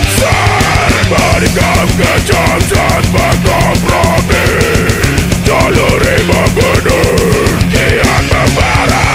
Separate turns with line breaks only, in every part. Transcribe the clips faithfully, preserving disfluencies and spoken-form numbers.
Menikam kejam tanpa kompromi, jaluri membunuh, kian membara.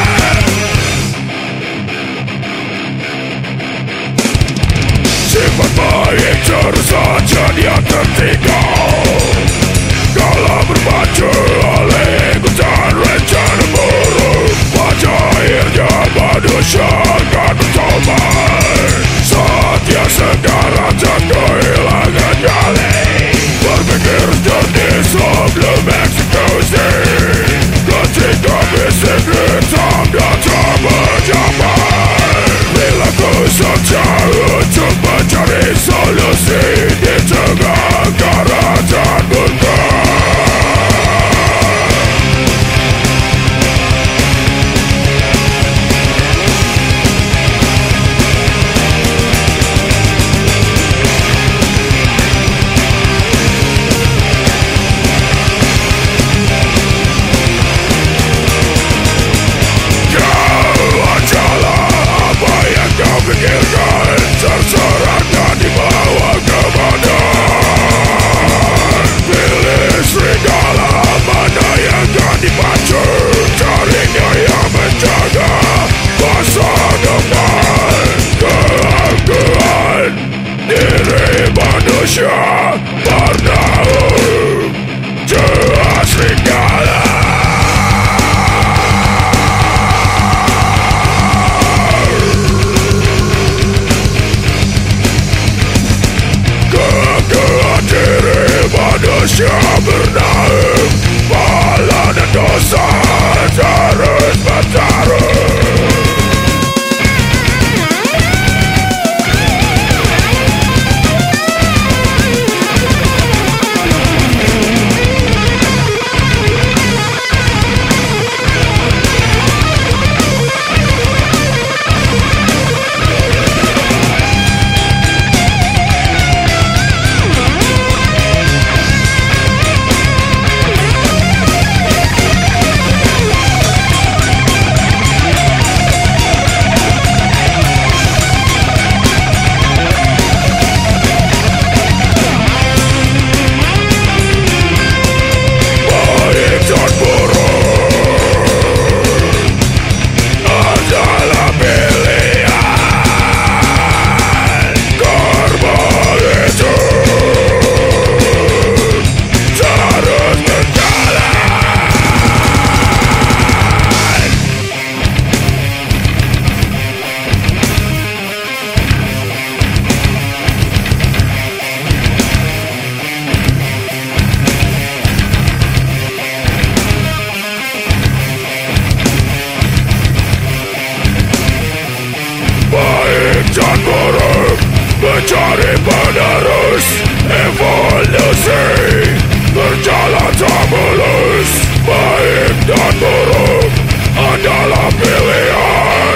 Sifat baik terus saja dia tertinggal kala berpacu oleh ikutan rencana buruk. Pada akhirnya manusia akan bertobat saat dia sekarang dan kehilangan nyali. Berpikir jernih sebelum eksekusi, ketika bisik hitam datang menjabat. Perilaku saja untuk mencari solusi di tengah karatan murka. Pikirkan terserah dan dibawa kebenaran. Pilih serigala mana yang akan dipacu, jaringnya yang menjaga masa depan. Keangkuhan diri manusia bernaung jelas serigala. Manusia bernaung, bala dan dosa terus bertarung. Dan buruk mencari penerus evolusi, berjalan tak mulus. Baik dan buruk adalah pilihan.